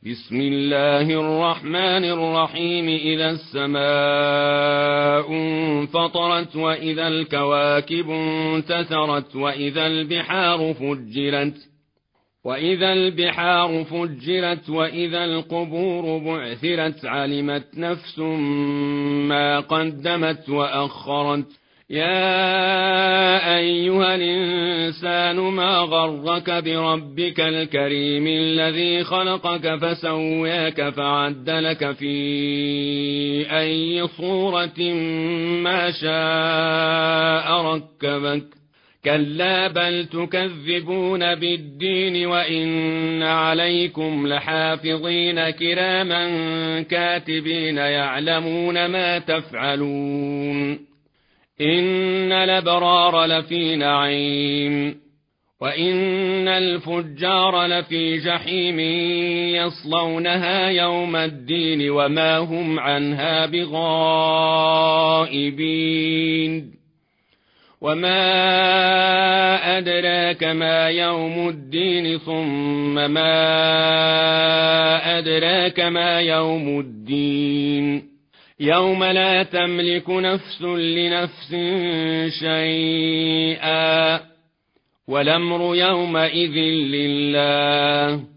بسم الله الرحمن الرحيم. إذا السماء انفطرت وإذا الكواكب انتثرت وإذا البحار فجرت وإذا القبور بعثرت علمت نفس ما قدمت وأخرت. يا أيها الإنسان ما غرك بربك الكريم الذي خلقك فسواك فعدلك في أي صورة ما شاء ركبك. كلا بل تكذبون بالدين وإن عليكم لحافظين كراما كاتبين يعلمون ما تفعلون. إن الأبرار لفي نعيم وإن الفجار لفي جحيم يصلونها يوم الدين وما هم عنها بغائبين. وما أدراك ما يوم الدين ثم ما أدراك ما يوم الدين. يوم لا تملك نفس لنفس شيئا والأمر يومئذ لله.